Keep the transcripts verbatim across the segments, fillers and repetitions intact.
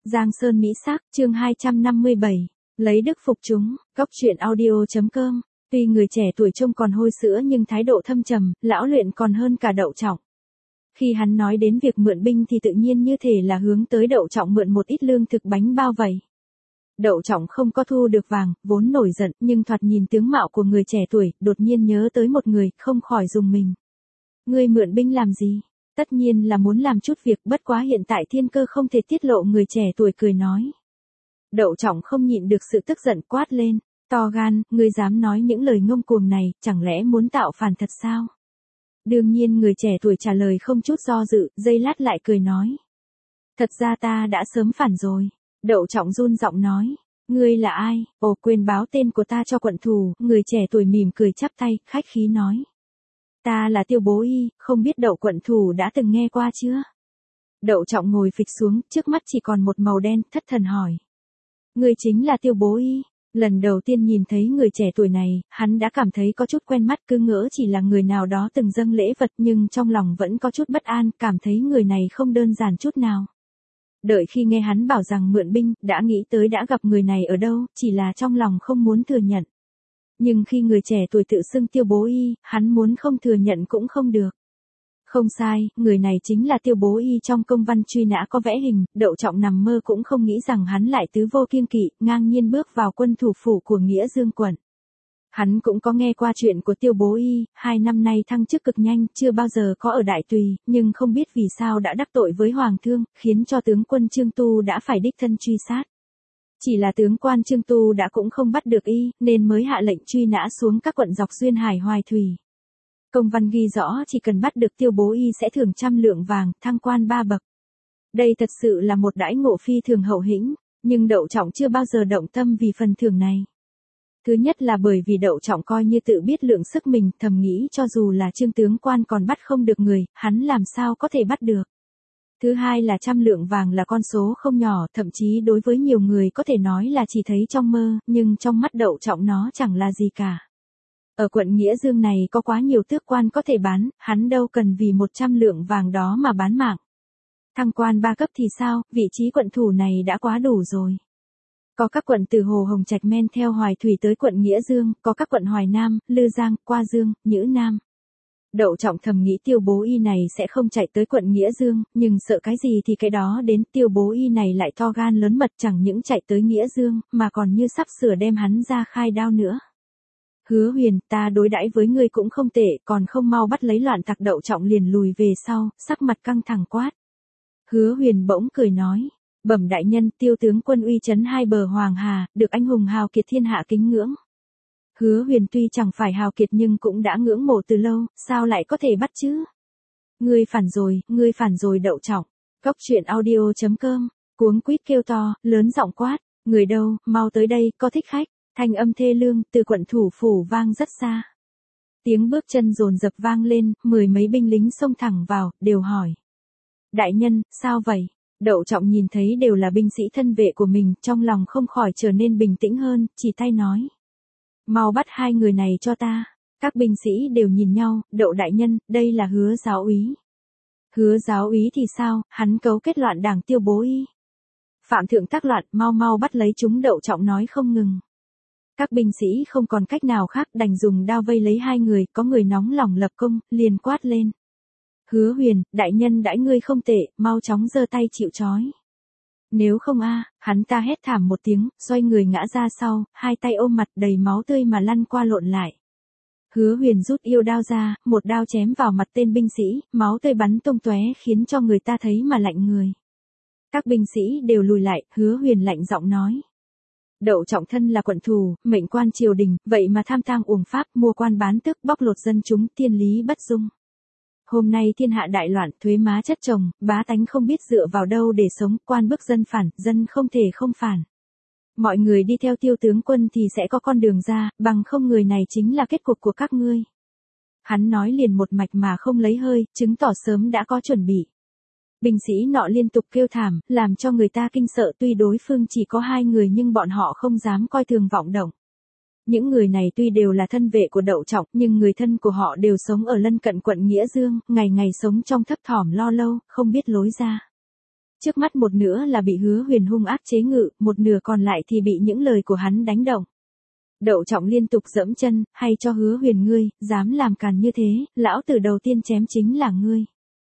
Giang Sơn Mỹ Sắc, chương hai trăm năm mươi bảy, lấy đức phục chúng, góc truyện audio.com. Tuy người trẻ tuổi trông còn hôi sữa nhưng thái độ thâm trầm, lão luyện còn hơn cả Đậu Trọng. Khi hắn nói đến việc mượn binh thì tự nhiên như thể là hướng tới Đậu Trọng mượn một ít lương thực bánh bao vậy. Đậu Trọng không có thu được vàng, vốn nổi giận, nhưng thoạt nhìn tướng mạo của người trẻ tuổi, đột nhiên nhớ tới một người, không khỏi rùng mình. Ngươi mượn binh làm gì? Tất nhiên là muốn làm chút việc, bất quá hiện tại thiên cơ không thể tiết lộ, người trẻ tuổi cười nói. Đậu Trọng không nhịn được sự tức giận quát lên, to gan, ngươi dám nói những lời ngông cuồng này, chẳng lẽ muốn tạo phản thật sao? Đương nhiên người trẻ tuổi trả lời không chút do dự, giây lát lại cười nói. Thật ra ta đã sớm phản rồi. Đậu Trọng run giọng nói, ngươi là ai? Ồ, quên báo tên của ta cho quận thủ. Người trẻ tuổi mỉm cười chắp tay, khách khí nói. Ta là Tiêu Bố Y, không biết Đậu quận thủ đã từng nghe qua chưa? Đậu Trọng ngồi phịch xuống, trước mắt chỉ còn một màu đen, thất thần hỏi. Ngươi chính là Tiêu Bố Y. Lần đầu tiên nhìn thấy người trẻ tuổi này, hắn đã cảm thấy có chút quen mắt, cứ ngỡ chỉ là người nào đó từng dâng lễ vật, nhưng trong lòng vẫn có chút bất an, cảm thấy người này không đơn giản chút nào. Đợi khi nghe hắn bảo rằng mượn binh, đã nghĩ tới đã gặp người này ở đâu, chỉ là trong lòng không muốn thừa nhận. Nhưng khi người trẻ tuổi tự xưng Tiêu Bố Y, hắn muốn không thừa nhận cũng không được. Không sai, người này chính là Tiêu Bố Y trong công văn truy nã có vẽ hình. Đậu Trọng nằm mơ cũng không nghĩ rằng hắn lại tứ vô kiêng kỵ, ngang nhiên bước vào quân thủ phủ của Nghĩa Dương quận. Hắn cũng có nghe qua chuyện của Tiêu Bố Y, hai năm nay thăng chức cực nhanh, chưa bao giờ có ở Đại Tùy, nhưng không biết vì sao đã đắc tội với Hoàng thương, khiến cho tướng quân Trương Tu đã phải đích thân truy sát. Chỉ là tướng quan Trương Tu đã cũng không bắt được y, nên mới hạ lệnh truy nã xuống các quận dọc Duyên Hải Hoài Thủy. Công văn ghi rõ chỉ cần bắt được Tiêu Bố Y sẽ thưởng trăm lượng vàng, thăng quan ba bậc. Đây thật sự là một đãi ngộ phi thường hậu hĩnh, nhưng Đậu Trọng chưa bao giờ động tâm vì phần thưởng này. Thứ nhất là bởi vì Đậu Trọng coi như tự biết lượng sức mình, thầm nghĩ cho dù là Trương tướng quan còn bắt không được người, hắn làm sao có thể bắt được. Thứ hai là trăm lượng vàng là con số không nhỏ, thậm chí đối với nhiều người có thể nói là chỉ thấy trong mơ, nhưng trong mắt Đậu Trọng nó chẳng là gì cả. Ở quận Nghĩa Dương này có quá nhiều tước quan có thể bán, hắn đâu cần vì một trăm lượng vàng đó mà bán mạng. Thăng quan ba cấp thì sao, vị trí quận thủ này đã quá đủ rồi. Có các quận từ Hồ Hồng Trạch men theo Hoài Thủy tới quận Nghĩa Dương, có các quận Hoài Nam, Lư Giang, Qua Dương, Nhữ Nam. Đậu Trọng thầm nghĩ Tiêu Bố Y này sẽ không chạy tới quận Nghĩa Dương, nhưng sợ cái gì thì cái đó đến. Tiêu Bố Y này lại to gan lớn mật, chẳng những chạy tới Nghĩa Dương, mà còn như sắp sửa đem hắn ra khai đao nữa. Hứa Huyền, ta đối đãi với ngươi cũng không tệ, còn không mau bắt lấy loạn tặc. Đậu Trọng liền lùi về sau, sắc mặt căng thẳng quát. Hứa Huyền bỗng cười nói, bẩm đại nhân, Tiêu tướng quân uy chấn hai bờ Hoàng Hà, được anh hùng hào kiệt thiên hạ kính ngưỡng. Hứa Huyền tuy chẳng phải hào kiệt nhưng cũng đã ngưỡng mộ từ lâu, sao lại có thể bắt chứ? Ngươi phản rồi, ngươi phản rồi. Đậu Trọng. Góc truyện audio.com, cuống quýt kêu to, lớn giọng quát, người đâu, mau tới đây, có thích khách. Thanh âm thê lương từ quận thủ phủ vang rất xa. Tiếng bước chân dồn dập vang lên, mười mấy binh lính xông thẳng vào, đều hỏi. Đại nhân, sao vậy? Đậu Trọng nhìn thấy đều là binh sĩ thân vệ của mình, trong lòng không khỏi trở nên bình tĩnh hơn, chỉ tay nói. Mau bắt hai người này cho ta. Các binh sĩ đều nhìn nhau, Đậu đại nhân, đây là Hứa giáo úy. Hứa giáo úy thì sao, hắn cấu kết loạn đảng Tiêu Bố Y. Phạm thượng tác loạn, mau mau bắt lấy chúng. Đậu Trọng nói không ngừng. Các binh sĩ không còn cách nào khác, đành dùng đao vây lấy hai người, có người nóng lòng lập công, liền quát lên. Hứa Huyền, đại nhân đãi ngươi không tệ, mau chóng giơ tay chịu trói. Nếu không a, hắn ta hét thảm một tiếng, xoay người ngã ra sau, hai tay ôm mặt đầy máu tươi mà lăn qua lộn lại. Hứa Huyền rút yêu đao ra, một đao chém vào mặt tên binh sĩ, máu tươi bắn tung tóe khiến cho người ta thấy mà lạnh người. Các binh sĩ đều lùi lại, Hứa Huyền lạnh giọng nói. Đậu Trọng thân là quận thủ, mệnh quan triều đình, vậy mà tham tang uổng pháp, mua quan bán tước, bóc lột dân chúng, thiên lý bất dung. Hôm nay thiên hạ đại loạn, thuế má chất chồng, bá tánh không biết dựa vào đâu để sống, quan bức dân phản, dân không thể không phản. Mọi người đi theo Tiêu tướng quân thì sẽ có con đường ra, bằng không người này chính là kết cục của các ngươi. Hắn nói liền một mạch mà không lấy hơi, chứng tỏ sớm đã có chuẩn bị. Binh sĩ nọ liên tục kêu thảm, làm cho người ta kinh sợ, tuy đối phương chỉ có hai người nhưng bọn họ không dám coi thường vọng động. Những người này tuy đều là thân vệ của Đậu Trọng, nhưng người thân của họ đều sống ở lân cận quận Nghĩa Dương, ngày ngày sống trong thấp thỏm lo lâu, không biết lối ra. Trước mắt một nửa là bị Hứa Huyền hung ác chế ngự, một nửa còn lại thì bị những lời của hắn đánh động. Đậu Trọng liên tục giẫm chân, hay cho Hứa Huyền ngươi, dám làm càn như thế, lão tử đầu tiên chém chính là ngươi.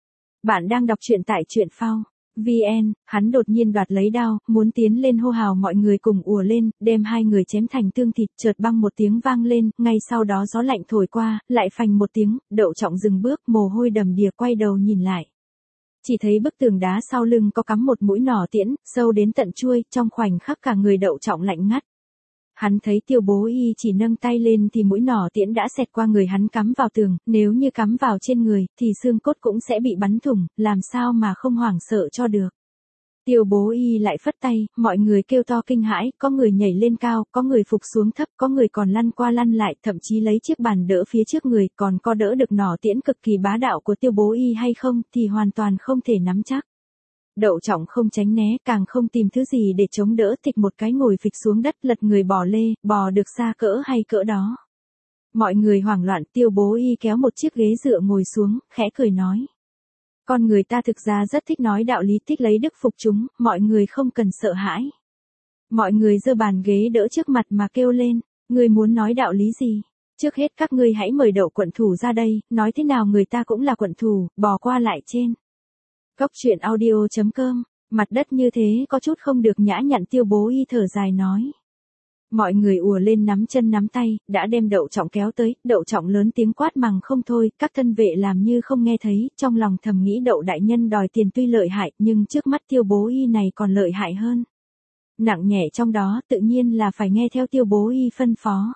Bạn đang đọc truyện tại truyện phao vê en, hắn đột nhiên đoạt lấy đao, muốn tiến lên hô hào mọi người cùng ùa lên, đem hai người chém thành tương thịt, chợt băng một tiếng vang lên, ngay sau đó gió lạnh thổi qua, lại phành một tiếng, Đậu Trọng dừng bước, mồ hôi đầm đìa quay đầu nhìn lại. Chỉ thấy bức tường đá sau lưng có cắm một mũi nỏ tiễn, sâu đến tận chuôi, trong khoảnh khắc cả người Đậu Trọng lạnh ngắt. Hắn thấy Tiêu Bố Y chỉ nâng tay lên thì mũi nỏ tiễn đã xẹt qua người hắn cắm vào tường, nếu như cắm vào trên người, thì xương cốt cũng sẽ bị bắn thủng, làm sao mà không hoảng sợ cho được. Tiêu Bố Y lại phất tay, mọi người kêu to kinh hãi, có người nhảy lên cao, có người phục xuống thấp, có người còn lăn qua lăn lại, thậm chí lấy chiếc bàn đỡ phía trước người, còn có đỡ được nỏ tiễn cực kỳ bá đạo của Tiêu Bố Y hay không, thì hoàn toàn không thể nắm chắc. Đậu Trọng không tránh né, càng không tìm thứ gì để chống đỡ, thịch một cái ngồi phịch xuống đất, lật người bò lê, bò được xa cỡ hay cỡ đó. Mọi người hoảng loạn, Tiêu Bố Y kéo một chiếc ghế dựa ngồi xuống, khẽ cười nói. Con người ta thực ra rất thích nói đạo lý, thích lấy đức phục chúng, mọi người không cần sợ hãi. Mọi người giơ bàn ghế đỡ trước mặt mà kêu lên, ngươi muốn nói đạo lý gì? Trước hết các ngươi hãy mời Đậu quận thủ ra đây, nói thế nào người ta cũng là quận thủ, bò qua lại trên. Cốc truyện audio chấm com, mặt đất như thế có chút không được nhã nhặn, Tiêu Bố Y thở dài nói. Mọi người ùa lên nắm chân nắm tay, đã đem Đậu Trọng kéo tới, Đậu Trọng lớn tiếng quát mằng không thôi, các thân vệ làm như không nghe thấy, trong lòng thầm nghĩ Đậu đại nhân đòi tiền tuy lợi hại, nhưng trước mắt Tiêu Bố Y này còn lợi hại hơn. Nặng nhẹ trong đó tự nhiên là phải nghe theo Tiêu Bố Y phân phó.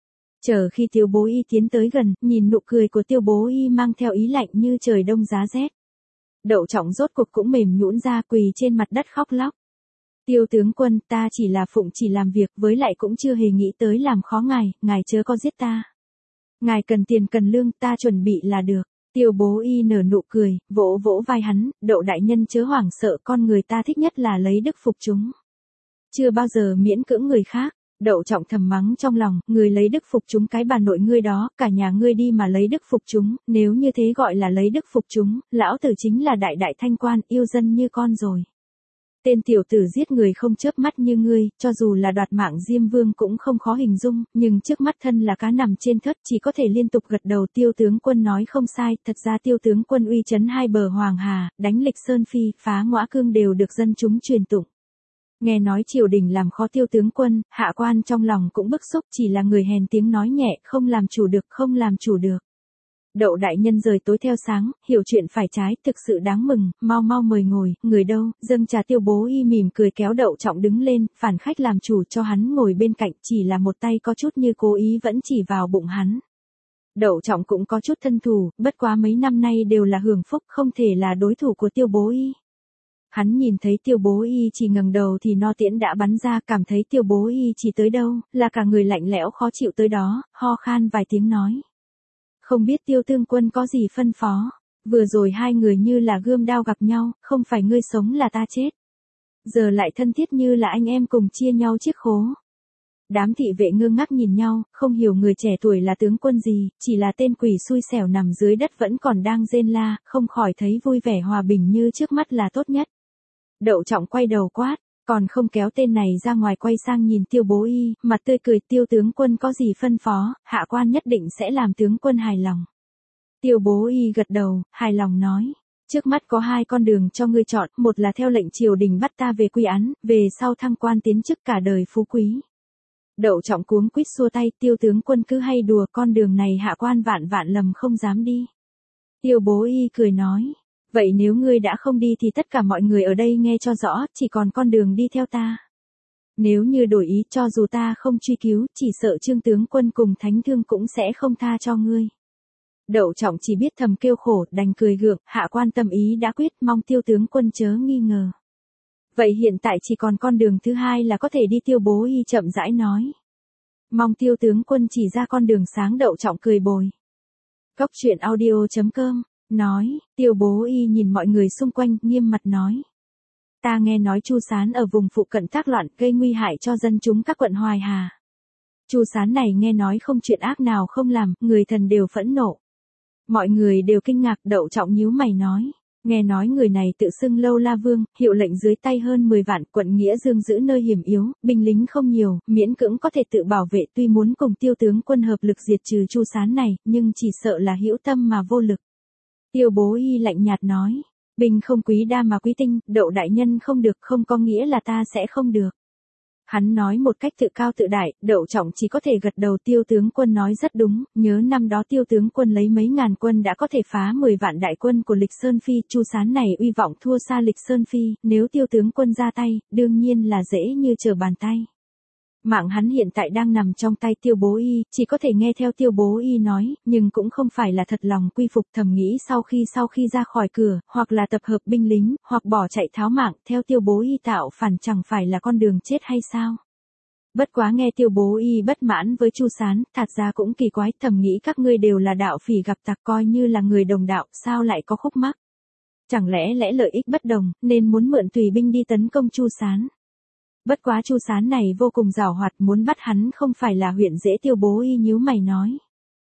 Chờ khi Tiêu Bố Y tiến tới gần, nhìn nụ cười của Tiêu Bố Y mang theo ý lạnh như trời đông giá rét. Đậu Trọng rốt cuộc cũng mềm nhũn ra, quỳ trên mặt đất khóc lóc. Tiêu tướng quân, ta chỉ là phụng chỉ làm việc, với lại cũng chưa hề nghĩ tới làm khó ngài, ngài chớ có giết ta. Ngài cần tiền cần lương, ta chuẩn bị là được. Tiêu Bố Y nở nụ cười, vỗ vỗ vai hắn, Đậu đại nhân chớ hoảng sợ, con người ta thích nhất là lấy đức phục chúng. Chưa bao giờ miễn cưỡng người khác. Đậu Trọng thầm mắng trong lòng, người lấy đức phục chúng cái bà nội ngươi đó, cả nhà ngươi đi mà lấy đức phục chúng, nếu như thế gọi là lấy đức phục chúng, lão tử chính là đại đại thanh quan, yêu dân như con rồi. Tên tiểu tử giết người không chớp mắt như ngươi, cho dù là đoạt mạng Diêm Vương cũng không khó hình dung, nhưng trước mắt thân là cá nằm trên thớt, chỉ có thể liên tục gật đầu. Tiêu tướng quân nói không sai, thật ra Tiêu tướng quân uy chấn hai bờ Hoàng Hà, đánh lịch Sơn Phi, phá Ngõa Cương đều được dân chúng truyền tụng. Nghe nói triều đình làm khó Tiêu tướng quân, hạ quan trong lòng cũng bức xúc, chỉ là người hèn tiếng nói nhẹ, không làm chủ được, không làm chủ được. Đậu đại nhân rời tối theo sáng, hiểu chuyện phải trái, thực sự đáng mừng, mau mau mời ngồi, người đâu, dâng trà. Tiêu Bố Y mỉm cười kéo Đậu Trọng đứng lên, phản khách làm chủ cho hắn ngồi bên cạnh, chỉ là một tay có chút như cố ý vẫn chỉ vào bụng hắn. Đậu Trọng cũng có chút thân thù, bất quá mấy năm nay đều là hưởng phúc, không thể là đối thủ của Tiêu Bố Y. Hắn nhìn thấy Tiêu Bố Y chỉ ngẩng đầu thì no tiễn đã bắn ra, cảm thấy Tiêu Bố Y chỉ tới đâu, là cả người lạnh lẽo khó chịu tới đó, ho khan vài tiếng nói. Không biết Tiêu tướng quân có gì phân phó, vừa rồi hai người như là gươm đao gặp nhau, không phải ngươi sống là ta chết. Giờ lại thân thiết như là anh em cùng chia nhau chiếc khố. Đám thị vệ ngơ ngác nhìn nhau, không hiểu người trẻ tuổi là tướng quân gì, chỉ là tên quỷ xui xẻo nằm dưới đất vẫn còn đang rên la, không khỏi thấy vui vẻ hòa bình như trước mắt là tốt nhất. Đậu Trọng quay đầu quát, còn không kéo tên này ra ngoài, quay sang nhìn Tiêu Bố Y, mặt tươi cười. Tiêu tướng quân có gì phân phó, hạ quan nhất định sẽ làm tướng quân hài lòng. Tiêu Bố Y gật đầu, hài lòng nói, trước mắt có hai con đường cho ngươi chọn, một là theo lệnh triều đình bắt ta về quy án, về sau thăng quan tiến chức cả đời phú quý. Đậu Trọng cuống quýt xua tay, Tiêu tướng quân cứ hay đùa, con đường này hạ quan vạn vạn lầm không dám đi. Tiêu Bố Y cười nói, vậy nếu ngươi đã không đi thì tất cả mọi người ở đây nghe cho rõ, chỉ còn con đường đi theo ta. Nếu như đổi ý, cho dù ta không truy cứu, chỉ sợ Trương tướng quân cùng Thánh Thương cũng sẽ không tha cho ngươi. Đậu Trọng chỉ biết thầm kêu khổ, đành cười gượng, hạ quan tâm ý đã quyết, mong Tiêu tướng quân chớ nghi ngờ. Vậy hiện tại chỉ còn con đường thứ hai là có thể đi. Tiêu Bố Y chậm rãi nói. Mong Tiêu tướng quân chỉ ra con đường sáng. Đậu Trọng cười bồi. Cốc truyện audio chấm com nói, Tiêu Bố Y nhìn mọi người xung quanh, nghiêm mặt nói. Ta nghe nói Chu Sán ở vùng phụ cận tác loạn, gây nguy hại cho dân chúng các quận Hoài Hà. Chu Sán này nghe nói không chuyện ác nào không làm, người thần đều phẫn nộ. Mọi người đều kinh ngạc. Đậu Trọng nhíu mày nói, Nghe nói người này tự xưng Lâu La Vương, hiệu lệnh dưới tay hơn mười vạn, quận Nghĩa Dương giữ nơi hiểm yếu, binh lính không nhiều, miễn cưỡng có thể tự bảo vệ, tuy muốn cùng Tiêu tướng quân hợp lực diệt trừ Chu Sán này, nhưng chỉ sợ là hữu tâm mà vô lực. Tiêu Bố Y lạnh nhạt nói, binh không quý đa mà quý tinh, Đậu đại nhân không được không có nghĩa là ta sẽ không được. Hắn nói một cách tự cao tự đại, Đậu Trọng chỉ có thể gật đầu. Tiêu tướng quân nói rất đúng, nhớ năm đó Tiêu tướng quân lấy mấy ngàn quân đã có thể phá mười vạn đại quân của Lịch Sơn Phi, Chu Sán này uy vọng thua xa Lịch Sơn Phi, nếu Tiêu tướng quân ra tay, đương nhiên là dễ như trở bàn tay. Mạng hắn hiện tại đang nằm trong tay Tiêu Bố Y, chỉ có thể nghe theo Tiêu Bố Y nói, nhưng cũng không phải là thật lòng quy phục. Thầm nghĩ sau khi sau khi ra khỏi cửa, hoặc là tập hợp binh lính, hoặc bỏ chạy tháo mạng, theo Tiêu Bố Y tạo phản chẳng phải là con đường chết hay sao? Bất quá nghe Tiêu Bố Y bất mãn với Chu Sán, thật ra cũng kỳ quái, thầm nghĩ các ngươi đều là đạo phỉ gặp tặc, coi như là người đồng đạo, sao lại có khúc mắc? Chẳng lẽ lẽ lợi ích bất đồng, nên muốn mượn tùy binh đi tấn công Chu Sán? Bất quá Chu Sán này vô cùng giàu hoạt, muốn bắt hắn không phải là huyện dễ. Tiêu Bố Y nhíu mày nói,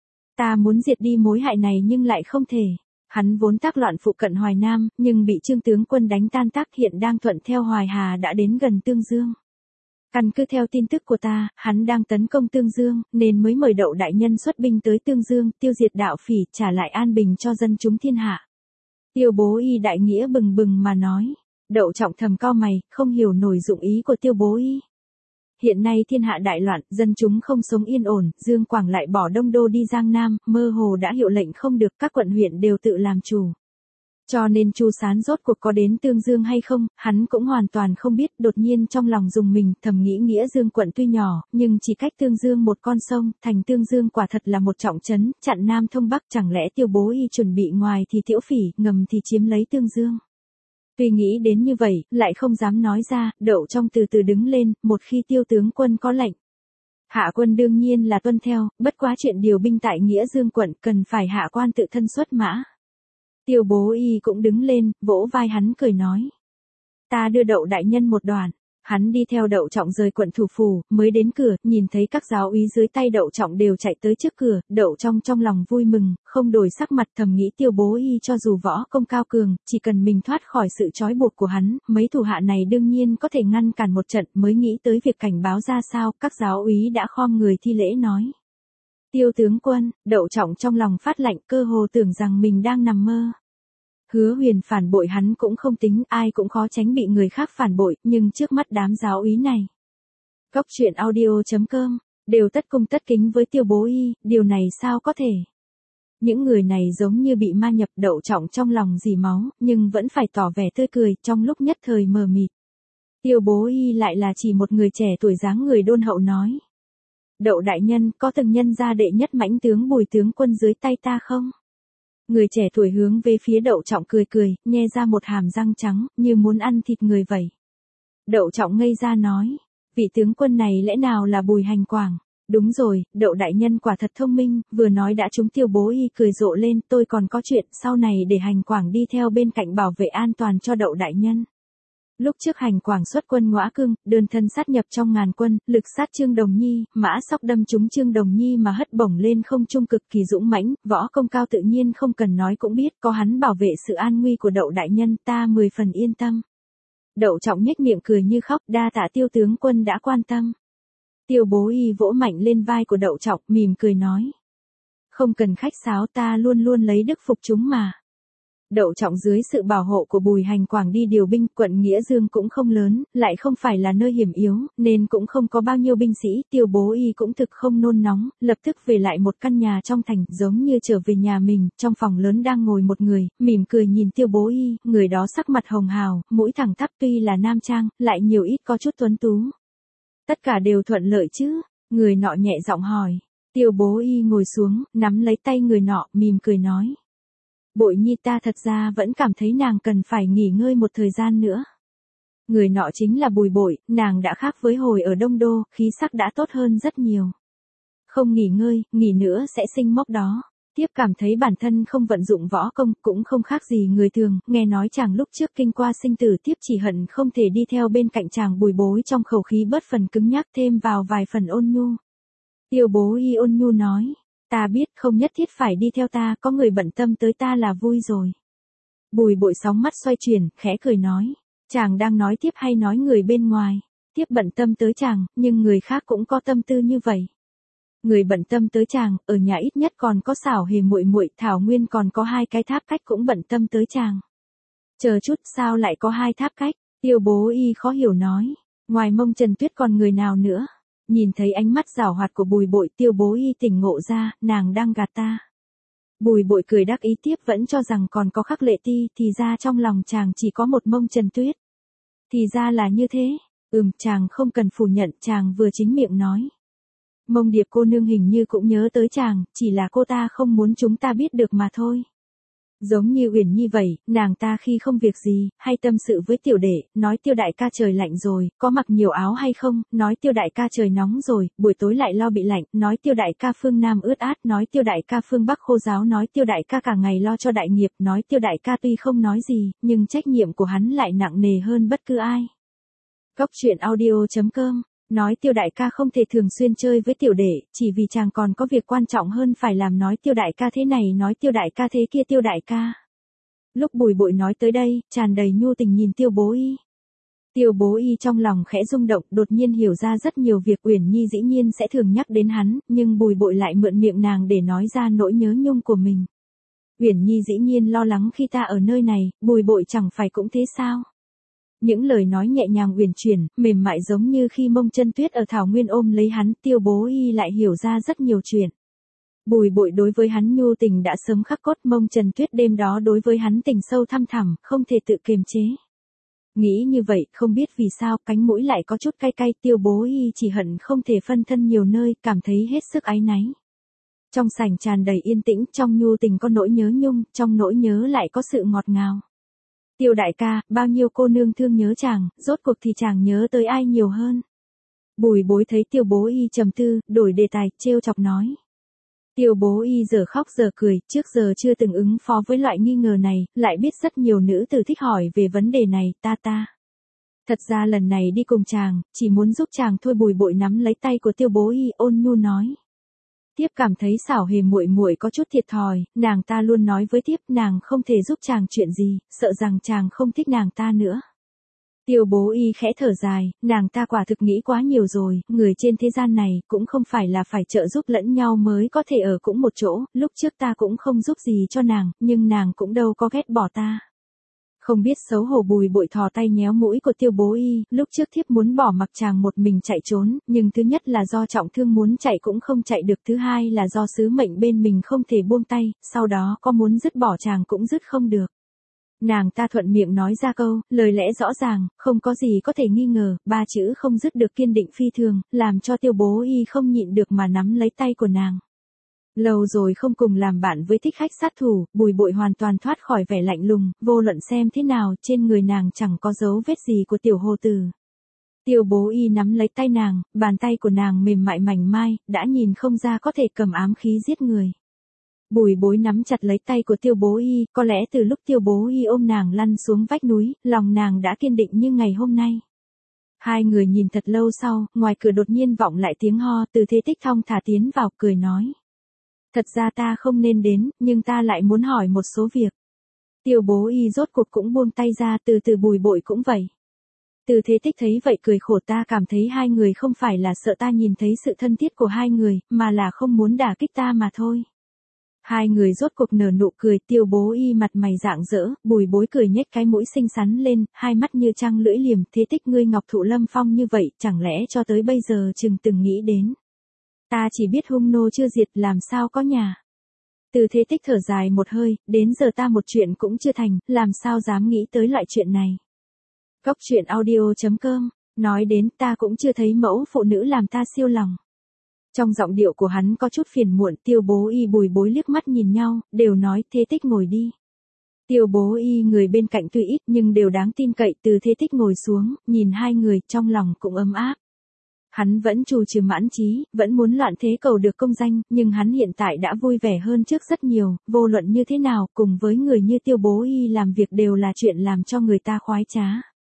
ta muốn diệt đi mối hại này nhưng lại không thể. Hắn vốn tác loạn phụ cận Hoài Nam, nhưng bị Trương tướng quân đánh tan tác, hiện đang thuận theo Hoài Hà đã đến gần Tương Dương. Căn cứ theo tin tức của ta, hắn đang tấn công Tương Dương, nên mới mời Đậu đại nhân xuất binh tới Tương Dương, tiêu diệt đạo phỉ, trả lại an bình cho dân chúng thiên hạ. Tiêu Bố Y đại nghĩa bừng bừng mà nói. Đậu Trọng thầm cau mày, không hiểu nổi dụng ý của Tiêu Bố Y. Hiện nay thiên hạ đại loạn, dân chúng không sống yên ổn, Dương Quảng lại bỏ Đông Đô đi Giang Nam, mơ hồ đã hiệu lệnh không được, các quận huyện đều tự làm chủ. Cho nên Chu Sán rốt cuộc có đến Tương Dương hay không, hắn cũng hoàn toàn không biết. Đột nhiên trong lòng dùng mình, thầm nghĩ Nghĩa Dương quận tuy nhỏ, nhưng chỉ cách Tương Dương một con sông, thành Tương Dương quả thật là một trọng trấn, chặn Nam thông Bắc. Chẳng lẽ Tiêu Bố Y chuẩn bị ngoài thì Tiễu Phỉ, ngầm thì chiếm lấy Tương Dương? Tuy nghĩ đến như vậy, lại không dám nói ra. Đậu Trong từ từ đứng lên, một khi Tiêu tướng quân có lệnh, hạ quân đương nhiên là tuân theo, bất quá chuyện điều binh tại Nghĩa Dương quận cần phải hạ quan tự thân xuất mã. Tiêu Bố Y cũng đứng lên, vỗ vai hắn cười nói, ta đưa Đậu đại nhân một đoàn. Hắn đi theo Đậu Trọng rời quận thủ phủ, mới đến cửa, nhìn thấy các giáo úy dưới tay Đậu Trọng đều chạy tới trước cửa. Đậu Trong trong lòng vui mừng, không đổi sắc mặt, thầm nghĩ Tiêu Bố Y cho dù võ công cao cường, chỉ cần mình thoát khỏi sự trói buộc của hắn, mấy thủ hạ này đương nhiên có thể ngăn cản một trận. Mới nghĩ tới việc cảnh báo ra sao, các giáo úy đã khom người thi lễ nói, Tiêu tướng quân. Đậu Trọng trong lòng phát lạnh, cơ hồ tưởng rằng mình đang nằm mơ. Hứa Huyền phản bội hắn cũng không tính, ai cũng khó tránh bị người khác phản bội, nhưng trước mắt đám giáo úy này. Góc truyện audio chấm com, đều tất cung tất kính với Tiêu Bố Y, điều này sao có thể? Những người này giống như bị ma nhập. Đậu Trọng trong lòng dì máu, nhưng vẫn phải tỏ vẻ tươi cười, trong lúc nhất thời mờ mịt. Tiêu Bố Y lại là chỉ một người trẻ tuổi dáng người đôn hậu nói, Đậu đại nhân, có từng nhân gia đệ nhất mãnh tướng Bùi tướng quân dưới tay ta không? Người trẻ tuổi hướng về phía Đậu Trọng cười cười, nhe ra một hàm răng trắng, như muốn ăn thịt người vậy. Đậu Trọng ngây ra nói, vị tướng quân này lẽ nào là Bùi Hành Quảng? Đúng rồi, Đậu đại nhân quả thật thông minh, vừa nói đã trúng. Tiêu Bố Y cười rộ lên, tôi còn có chuyện, sau này để Hành Quảng đi theo bên cạnh bảo vệ an toàn cho Đậu đại nhân. Lúc trước Hành Quảng xuất quân Ngõa Cương, đơn thân sát nhập trong ngàn quân, lực sát Trương Đồng Nhi, mã sóc đâm trúng Trương Đồng Nhi mà hất bổng lên không trung, cực kỳ dũng mãnh, võ công cao tự nhiên không cần nói cũng biết, có hắn bảo vệ sự an nguy của Đậu đại nhân, ta mười phần yên tâm. Đậu Trọng nhếch miệng cười như khóc, đa tạ Tiêu tướng quân đã quan tâm. Tiêu Bố Y vỗ mạnh lên vai của Đậu Trọng, mỉm cười nói, không cần khách sáo, ta luôn luôn lấy đức phục chúng mà. Đậu Trọng dưới sự bảo hộ của Bùi Hành Quảng đi điều binh, quận Nghĩa Dương cũng không lớn, lại không phải là nơi hiểm yếu, nên cũng không có bao nhiêu binh sĩ. Tiêu Bố Y cũng thực không nôn nóng, lập tức về lại một căn nhà trong thành, giống như trở về nhà mình. Trong phòng lớn đang ngồi một người, mỉm cười nhìn Tiêu Bố Y, người đó sắc mặt hồng hào, mũi thẳng tắp, tuy là nam trang, lại nhiều ít có chút tuấn tú. Tất cả đều thuận lợi chứ? Người nọ nhẹ giọng hỏi. Tiêu Bố Y ngồi xuống, nắm lấy tay người nọ, mỉm cười nói, Bội Nhi, ta thật ra vẫn cảm thấy nàng cần phải nghỉ ngơi một thời gian nữa. Người nọ chính là Bùi Bội, nàng đã khác với hồi ở Đông Đô, khí sắc đã tốt hơn rất nhiều. Không nghỉ ngơi, nghỉ nữa sẽ sinh mốc đó. Tiếp cảm thấy bản thân không vận dụng võ công, cũng không khác gì người thường, nghe nói chàng lúc trước kinh qua sinh tử, tiếp chỉ hận không thể đi theo bên cạnh chàng. Bùi Bối trong khẩu khí bớt phần cứng nhắc, thêm vào vài phần ôn nhu. Tiêu Bố Y ôn nhu nói, ta biết không nhất thiết phải đi theo ta, có người bận tâm tới ta là vui rồi. Bùi Bội sóng mắt xoay chuyển, khẽ cười nói. Chàng đang nói tiếp hay nói người bên ngoài? Tiếp bận tâm tới chàng, nhưng người khác cũng có tâm tư như vậy. Người bận tâm tới chàng, ở nhà ít nhất còn có Xảo Hề muội muội, Thảo Nguyên còn có hai cái Tháp Cách cũng bận tâm tới chàng. Chờ chút, sao lại có hai Tháp Cách? Tiêu Bố Y khó hiểu nói. Ngoài Mông Trần Tuyết còn người nào nữa? Nhìn thấy ánh mắt giảo hoạt của Bùi Bội, Tiêu Bố Y tỉnh ngộ ra, nàng đang gạt ta. Bùi Bội cười đắc ý tiếp, vẫn cho rằng còn có Khắc Lệ Ti, thì ra trong lòng chàng chỉ có một Mông Trần Tuyết. Thì ra là như thế. Ừm, chàng không cần phủ nhận, chàng vừa chính miệng nói. Mông Điệp cô nương hình như cũng nhớ tới chàng, chỉ là cô ta không muốn chúng ta biết được mà thôi. Giống như Uyển Nhi vậy, nàng ta khi không việc gì, hay tâm sự với tiểu đệ, nói Tiêu đại ca trời lạnh rồi, có mặc nhiều áo hay không, nói Tiêu đại ca trời nóng rồi, buổi tối lại lo bị lạnh, nói Tiêu đại ca phương Nam ướt át, nói Tiêu đại ca phương Bắc khô ráo, nói Tiêu đại ca cả ngày lo cho đại nghiệp, nói Tiêu đại ca tuy không nói gì, nhưng trách nhiệm của hắn lại nặng nề hơn bất cứ ai. Góc truyện audio chấm com nói Tiêu đại ca không thể thường xuyên chơi với tiểu đệ, chỉ vì chàng còn có việc quan trọng hơn phải làm, nói Tiêu đại ca thế này, nói Tiêu đại ca thế kia. Tiêu đại ca. Lúc Bùi Bội nói tới đây, tràn đầy nhu tình nhìn Tiêu Bố Y. Tiêu Bố Y trong lòng khẽ rung động, đột nhiên hiểu ra rất nhiều việc. Uyển Nhi dĩ nhiên sẽ thường nhắc đến hắn, nhưng Bùi Bội lại mượn miệng nàng để nói ra nỗi nhớ nhung của mình. Uyển Nhi dĩ nhiên lo lắng khi ta ở nơi này, Bùi Bội chẳng phải cũng thế sao? Những lời nói nhẹ nhàng uyển chuyển, mềm mại giống như khi Mông Chân Tuyết ở Thảo Nguyên ôm lấy hắn, Tiêu Bố Y lại hiểu ra rất nhiều chuyện. Bùi Bội đối với hắn nhu tình đã sớm khắc cốt, Mông Trần Tuyết đêm đó đối với hắn tình sâu thăm thẳm, không thể tự kiềm chế. Nghĩ như vậy, không biết vì sao, cánh mũi lại có chút cay cay, Tiêu Bố Y chỉ hận không thể phân thân nhiều nơi, cảm thấy hết sức áy náy. Trong sảnh tràn đầy yên tĩnh, trong nhu tình có nỗi nhớ nhung, trong nỗi nhớ lại có sự ngọt ngào. Tiêu đại ca, bao nhiêu cô nương thương nhớ chàng, rốt cuộc thì chàng nhớ tới ai nhiều hơn? Bùi Bối thấy Tiêu Bố Y trầm tư, đổi đề tài, trêu chọc nói. Tiêu Bố Y giờ khóc giờ cười, trước giờ chưa từng ứng phó với loại nghi ngờ này, lại biết rất nhiều nữ tử thích hỏi về vấn đề này, ta ta. Thật ra lần này đi cùng chàng, chỉ muốn giúp chàng thôi. Bùi Bội nắm lấy tay của Tiêu Bố Y, ôn nhu nói. Tiếp cảm thấy Xảo Hề muội muội có chút thiệt thòi, nàng ta luôn nói với Tiếp nàng không thể giúp chàng chuyện gì, sợ rằng chàng không thích nàng ta nữa. Tiêu Bố Y khẽ thở dài, nàng ta quả thực nghĩ quá nhiều rồi, người trên thế gian này cũng không phải là phải trợ giúp lẫn nhau mới có thể ở cũng một chỗ, lúc trước ta cũng không giúp gì cho nàng, nhưng nàng cũng đâu có ghét bỏ ta. Không biết xấu hổ. Bùi Bội thò tay nhéo mũi của Tiêu Bố Y, lúc trước Thiếp muốn bỏ mặc chàng một mình chạy trốn, nhưng thứ nhất là do trọng thương muốn chạy cũng không chạy được, thứ hai là do sứ mệnh bên mình không thể buông tay, sau đó có muốn dứt bỏ chàng cũng dứt không được. Nàng ta thuận miệng nói ra câu, lời lẽ rõ ràng, không có gì có thể nghi ngờ, ba chữ không dứt được kiên định phi thường, làm cho Tiêu Bố Y không nhịn được mà nắm lấy tay của nàng. Lâu rồi không cùng làm bạn với thích khách sát thủ, Bùi Bội hoàn toàn thoát khỏi vẻ lạnh lùng, vô luận xem thế nào, trên người nàng chẳng có dấu vết gì của tiểu hồ tử. Tiêu Bố Y nắm lấy tay nàng, bàn tay của nàng mềm mại mảnh mai, đã nhìn không ra có thể cầm ám khí giết người. Bùi Bối nắm chặt lấy tay của Tiêu Bố Y, có lẽ từ lúc Tiêu Bố Y ôm nàng lăn xuống vách núi, lòng nàng đã kiên định như ngày hôm nay. Hai người nhìn thật lâu sau, ngoài cửa đột nhiên vọng lại tiếng ho, Từ Thế Tích thong thả tiến vào, cười nói. Thật ra ta không nên đến, nhưng ta lại muốn hỏi một số việc. Tiêu Bố Y rốt cuộc cũng buông tay ra, từ từ. Bùi Bội cũng vậy. Từ Thế Tích thấy vậy cười khổ, ta cảm thấy hai người không phải là sợ ta nhìn thấy sự thân thiết của hai người, mà là không muốn đả kích ta mà thôi. Hai người rốt cuộc nở nụ cười, Tiêu Bố Y mặt mày rạng rỡ, Bùi Bối cười nhếch cái mũi xinh xắn lên, hai mắt như trăng lưỡi liềm. Thế Tích ngươi Ngọc Thụ Lâm Phong như vậy, chẳng lẽ cho tới bây giờ chừng từng nghĩ đến. Ta chỉ biết hung nô chưa diệt, làm sao có nhà. Từ Thế Tích thở dài một hơi, đến giờ ta một chuyện cũng chưa thành, làm sao dám nghĩ tới loại chuyện này. Góc truyện audio chấm com nói đến, ta cũng chưa thấy mẫu phụ nữ làm ta siêu lòng. Trong giọng điệu của hắn có chút phiền muộn. Tiêu Bố Y Bùi Bối liếc mắt nhìn nhau, đều nói, Thế Tích ngồi đi. Tiêu Bố Y người bên cạnh tuy ít nhưng đều đáng tin cậy. Từ Thế Tích ngồi xuống, nhìn hai người, trong lòng cũng ấm áp. Hắn vẫn trù trừ mãn chí, vẫn muốn loạn thế cầu được công danh, nhưng hắn hiện tại đã vui vẻ hơn trước rất nhiều, vô luận như thế nào, cùng với người như Tiêu Bố Y làm việc đều là chuyện làm cho người ta khoái trá.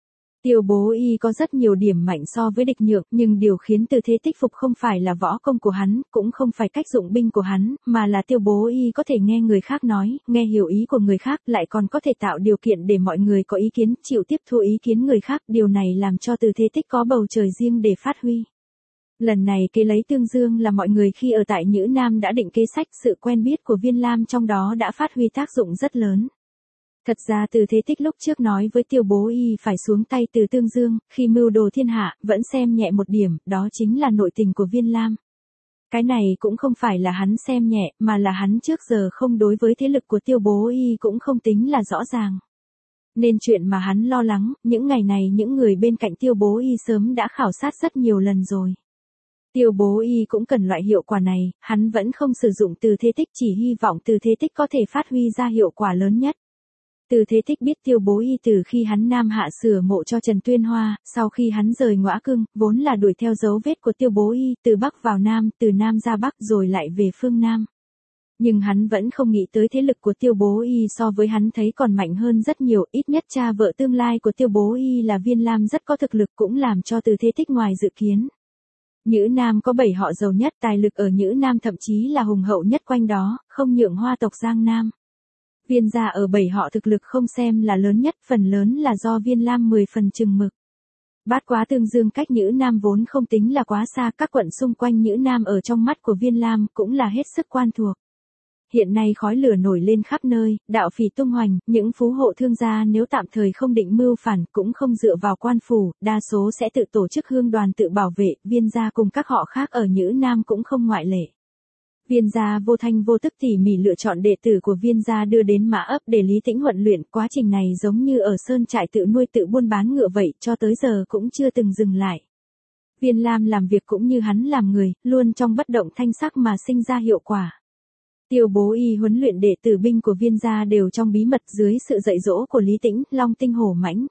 Tiêu Bố Y có rất nhiều điểm mạnh so với địch nhượng, nhưng điều khiến Từ Thế Tích phục không phải là võ công của hắn, cũng không phải cách dụng binh của hắn, mà là Tiêu Bố Y có thể nghe người khác nói, nghe hiểu ý của người khác, lại còn có thể tạo điều kiện để mọi người có ý kiến, chịu tiếp thu ý kiến người khác, điều này làm cho Từ Thế Tích có bầu trời riêng để phát huy. Lần này kế lấy Tương Dương là mọi người khi ở tại Nhữ Nam đã định kế sách, sự quen biết của Viên Lam trong đó đã phát huy tác dụng rất lớn. Thật ra Từ Thế Tích lúc trước nói với Tiêu Bố Y phải xuống tay từ Tương Dương, khi mưu đồ thiên hạ, vẫn xem nhẹ một điểm, đó chính là nội tình của Viên Lam. Cái này cũng không phải là hắn xem nhẹ, mà là hắn trước giờ không đối với thế lực của Tiêu Bố Y cũng không tính là rõ ràng. Nên chuyện mà hắn lo lắng, những ngày này những người bên cạnh Tiêu Bố Y sớm đã khảo sát rất nhiều lần rồi. Tiêu Bố Y cũng cần loại hiệu quả này, hắn vẫn không sử dụng Từ Thế Tích, chỉ hy vọng Từ Thế Tích có thể phát huy ra hiệu quả lớn nhất. Từ Thế Tích biết Tiêu Bố Y từ khi hắn Nam hạ sửa mộ cho Trần Tuyên Hoa, sau khi hắn rời Ngõa Cưng, vốn là đuổi theo dấu vết của Tiêu Bố Y, từ Bắc vào Nam, từ Nam ra Bắc rồi lại về phương Nam. Nhưng hắn vẫn không nghĩ tới thế lực của Tiêu Bố Y so với hắn thấy còn mạnh hơn rất nhiều, ít nhất cha vợ tương lai của Tiêu Bố Y là Viên Lam rất có thực lực, cũng làm cho Từ Thế Tích ngoài dự kiến. Nhữ Nam có bảy họ giàu nhất, tài lực ở Nhữ Nam thậm chí là hùng hậu nhất quanh đó, không nhượng Hoa tộc Giang Nam. Viên gia ở bảy họ thực lực không xem là lớn nhất, phần lớn là do Viên Lam mười phần chừng mực. Bát Quá Tương Dương cách Nhữ Nam vốn không tính là quá xa, các quận xung quanh Nhữ Nam ở trong mắt của Viên Lam cũng là hết sức quan thuộc. Hiện nay khói lửa nổi lên khắp nơi, đạo phỉ tung hoành, những phú hộ thương gia nếu tạm thời không định mưu phản cũng không dựa vào quan phủ, đa số sẽ tự tổ chức hương đoàn tự bảo vệ, Viên gia cùng các họ khác ở Nhữ Nam cũng không ngoại lệ. Viên gia vô thanh vô tức tỉ mỉ lựa chọn đệ tử của Viên gia đưa đến Mã Ấp để Lý Tĩnh huấn luyện, quá trình này giống như ở sơn trại tự nuôi tự buôn bán ngựa vậy, cho tới giờ cũng chưa từng dừng lại. Viên Lam làm việc cũng như hắn làm người, luôn trong bất động thanh sắc mà sinh ra hiệu quả. Tiêu Bố Y huấn luyện đệ tử binh của Viên gia đều trong bí mật dưới sự dạy dỗ của Lý Tĩnh, Long Tinh Hổ Mãnh.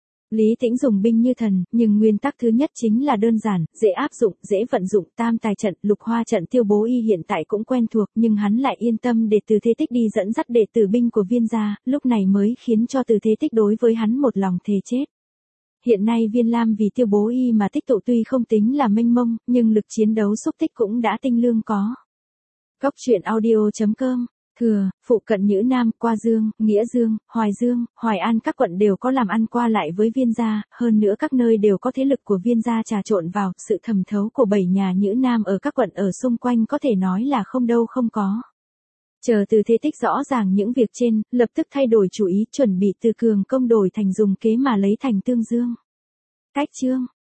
Lý Tĩnh dùng binh như thần, nhưng nguyên tắc thứ nhất chính là đơn giản, dễ áp dụng, dễ vận dụng, tam tài trận, lục hoa trận. Tiêu Bố Y hiện tại cũng quen thuộc, nhưng hắn lại yên tâm để Từ Thế Tích đi dẫn dắt đệ tử binh của Viên gia, lúc này mới khiến cho Từ Thế Tích đối với hắn một lòng thề chết. Hiện nay Viên Lam vì Tiêu Bố Y mà tích tụ tuy không tính là mênh mông, nhưng lực chiến đấu xúc tích cũng đã tinh lương có. Góc truyện audio chấm com. Thừa, phụ cận Nhữ Nam, Qua Dương, Nghĩa Dương, Hoài Dương, Hoài An các quận đều có làm ăn qua lại với Viên gia, hơn nữa các nơi đều có thế lực của Viên gia trà trộn vào, sự thẩm thấu của bảy nhà Nhữ Nam ở các quận ở xung quanh có thể nói là không đâu không có. Chờ Từ Thế Tích rõ ràng những việc trên, lập tức thay đổi chủ ý, chuẩn bị từ cường công đổi thành dùng kế mà lấy thành Tương Dương. Cách chương